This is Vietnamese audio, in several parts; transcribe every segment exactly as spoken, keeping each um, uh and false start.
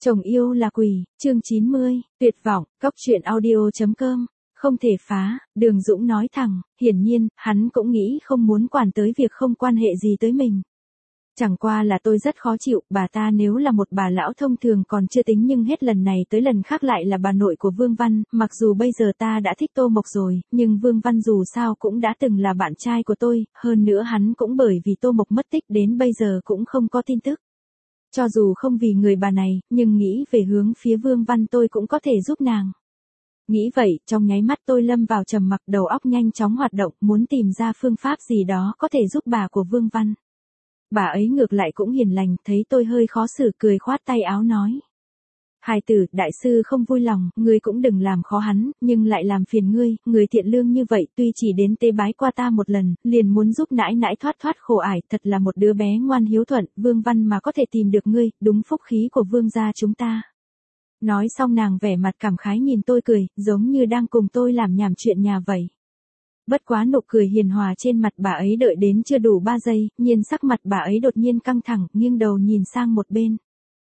Chồng yêu là quỷ, chương chín mươi, tuyệt vọng, cóc truyện audio chấm com, không thể phá, Đường Dũng nói thẳng, hiển nhiên, hắn cũng nghĩ không muốn quản tới việc không quan hệ gì tới mình. Chẳng qua là tôi rất khó chịu, bà ta nếu là một bà lão thông thường còn chưa tính nhưng hết lần này tới lần khác lại là bà nội của Vương Văn, mặc dù bây giờ ta đã thích Tô Mộc rồi, nhưng Vương Văn dù sao cũng đã từng là bạn trai của tôi, hơn nữa hắn cũng bởi vì Tô Mộc mất tích đến bây giờ cũng không có tin tức. Cho dù không vì người bà này, nhưng nghĩ về hướng phía Vương Văn tôi cũng có thể giúp nàng. Nghĩ vậy, trong nháy mắt tôi lâm vào trầm mặc, đầu óc nhanh chóng hoạt động, muốn tìm ra phương pháp gì đó có thể giúp bà của Vương Văn. Bà ấy ngược lại cũng hiền lành, thấy tôi hơi khó xử cười khoát tay áo nói. Hài tử, đại sư không vui lòng, ngươi cũng đừng làm khó hắn, nhưng lại làm phiền ngươi, người thiện lương như vậy tuy chỉ đến tế bái qua ta một lần, liền muốn giúp nãi nãi thoát thoát khổ ải, thật là một đứa bé ngoan hiếu thuận, Vương Văn mà có thể tìm được ngươi, đúng phúc khí của Vương gia chúng ta. Nói xong nàng vẻ mặt cảm khái nhìn tôi cười, giống như đang cùng tôi làm nhảm chuyện nhà vậy. Bất quá nụ cười hiền hòa trên mặt bà ấy đợi đến chưa đủ ba giây, nhiên sắc mặt bà ấy đột nhiên căng thẳng, nghiêng đầu nhìn sang một bên.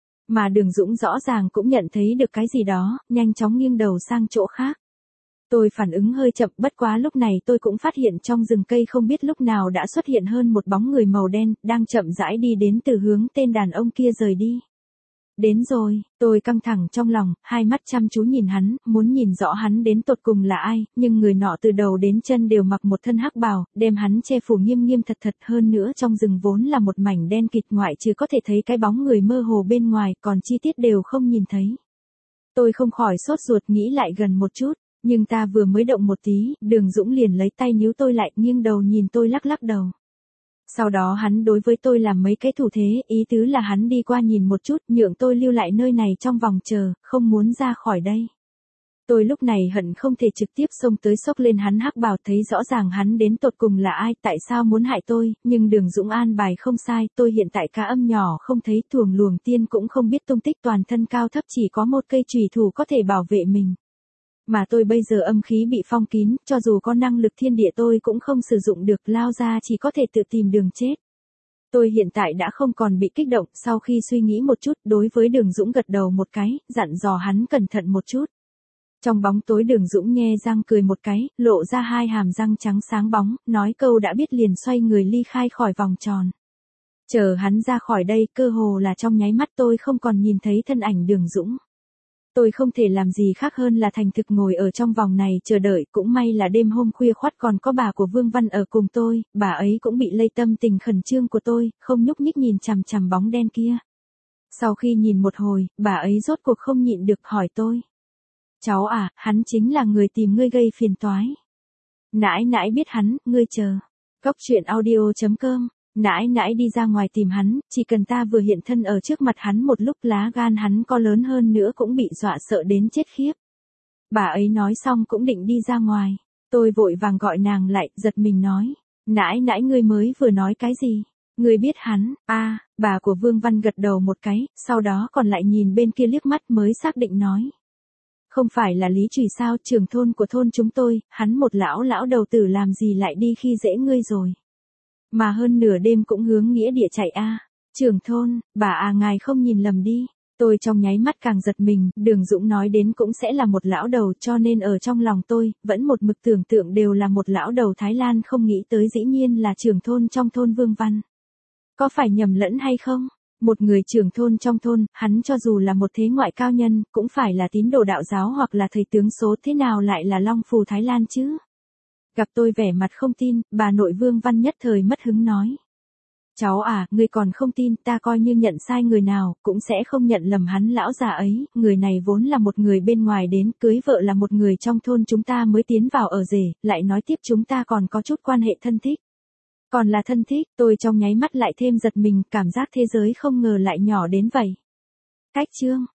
Mà Đường Dũng rõ ràng cũng nhận thấy được cái gì đó, nhanh chóng nghiêng đầu sang chỗ khác. Tôi phản ứng hơi chậm, bất quá lúc này tôi cũng phát hiện trong rừng cây không biết lúc nào đã xuất hiện hơn một bóng người màu đen, đang chậm rãi đi đến từ hướng tên đàn ông kia rời đi. Đến rồi, tôi căng thẳng trong lòng, hai mắt chăm chú nhìn hắn, muốn nhìn rõ hắn đến tột cùng là ai, nhưng người nọ từ đầu đến chân đều mặc một thân hắc bào, đem hắn che phủ nghiêm nghiêm thật thật, hơn nữa trong rừng vốn là một mảnh đen kịt, ngoại trừ có thể thấy cái bóng người mơ hồ bên ngoài, còn chi tiết đều không nhìn thấy. Tôi không khỏi sốt ruột nghĩ lại gần một chút, nhưng ta vừa mới động một tí, Đường Dũng liền lấy tay níu tôi lại, nghiêng đầu nhìn tôi lắc lắc đầu. Sau đó hắn đối với tôi làm mấy cái thủ thế, ý tứ là hắn đi qua nhìn một chút, nhượng tôi lưu lại nơi này trong vòng chờ, không muốn ra khỏi đây. Tôi lúc này hận không thể trực tiếp xông tới xốc lên hắn hắc bào, thấy rõ ràng hắn đến tột cùng là ai, tại sao muốn hại tôi, nhưng Đường Dũng an bài không sai, tôi hiện tại cá âm nhỏ không thấy, thuồng luồng tiên cũng không biết tung tích, toàn thân cao thấp chỉ có một cây chùy thủ có thể bảo vệ mình. Mà tôi bây giờ âm khí bị phong kín, cho dù có năng lực thiên địa tôi cũng không sử dụng được, lao ra chỉ có thể tự tìm đường chết. Tôi hiện tại đã không còn bị kích động, sau khi suy nghĩ một chút, đối với Đường Dũng gật đầu một cái, dặn dò hắn cẩn thận một chút. Trong bóng tối Đường Dũng nhe răng cười một cái, lộ ra hai hàm răng trắng sáng bóng, nói câu đã biết liền xoay người ly khai khỏi vòng tròn. Chờ hắn ra khỏi đây, cơ hồ là trong nháy mắt tôi không còn nhìn thấy thân ảnh Đường Dũng. Tôi không thể làm gì khác hơn là thành thực ngồi ở trong vòng này chờ đợi, cũng may là đêm hôm khuya khoắt còn có bà của Vương Văn ở cùng tôi, bà ấy cũng bị lây tâm tình khẩn trương của tôi, không nhúc nhích nhìn chằm chằm bóng đen kia. Sau khi nhìn một hồi, bà ấy rốt cuộc không nhịn được hỏi tôi. Cháu à, hắn chính là người tìm ngươi gây phiền toái. Nãi nãi biết hắn, ngươi chờ. Cóc truyện audio chấm com. Nãi nãi đi ra ngoài tìm hắn, chỉ cần ta vừa hiện thân ở trước mặt hắn một lúc lá gan hắn có lớn hơn nữa cũng bị dọa sợ đến chết khiếp. Bà ấy nói xong cũng định đi ra ngoài. Tôi vội vàng gọi nàng lại, giật mình nói. Nãi nãi ngươi mới vừa nói cái gì? Ngươi biết hắn, a à, bà của Vương Văn gật đầu một cái, sau đó còn lại nhìn bên kia liếc mắt mới xác định nói. Không phải là Lý Trùy sao, trưởng thôn của thôn chúng tôi, hắn một lão lão đầu tử làm gì lại đi khi dễ ngươi rồi. Mà hơn nửa đêm cũng hướng nghĩa địa chạy a à. Trưởng thôn, bà à ngài không nhìn lầm đi. Tôi trong nháy mắt càng giật mình, Đường Dũng nói đến cũng sẽ là một lão đầu, cho nên ở trong lòng tôi, vẫn một mực tưởng tượng đều là một lão đầu Thái Lan, không nghĩ tới dĩ nhiên là trưởng thôn trong thôn Vương Văn. Có phải nhầm lẫn hay không? Một người trưởng thôn trong thôn, hắn cho dù là một thế ngoại cao nhân, cũng phải là tín đồ đạo giáo hoặc là thầy tướng số, thế nào lại là Long Phù Thái Lan chứ? Gặp tôi vẻ mặt không tin, bà nội Vương Văn nhất thời mất hứng nói. Cháu à, ngươi còn không tin, ta coi như nhận sai người nào, cũng sẽ không nhận lầm hắn lão già ấy, người này vốn là một người bên ngoài đến, cưới vợ là một người trong thôn chúng ta mới tiến vào ở rể, lại nói tiếp chúng ta còn có chút quan hệ thân thích. Còn là thân thích, tôi trong nháy mắt lại thêm giật mình, cảm giác thế giới không ngờ lại nhỏ đến vậy. Cách chương.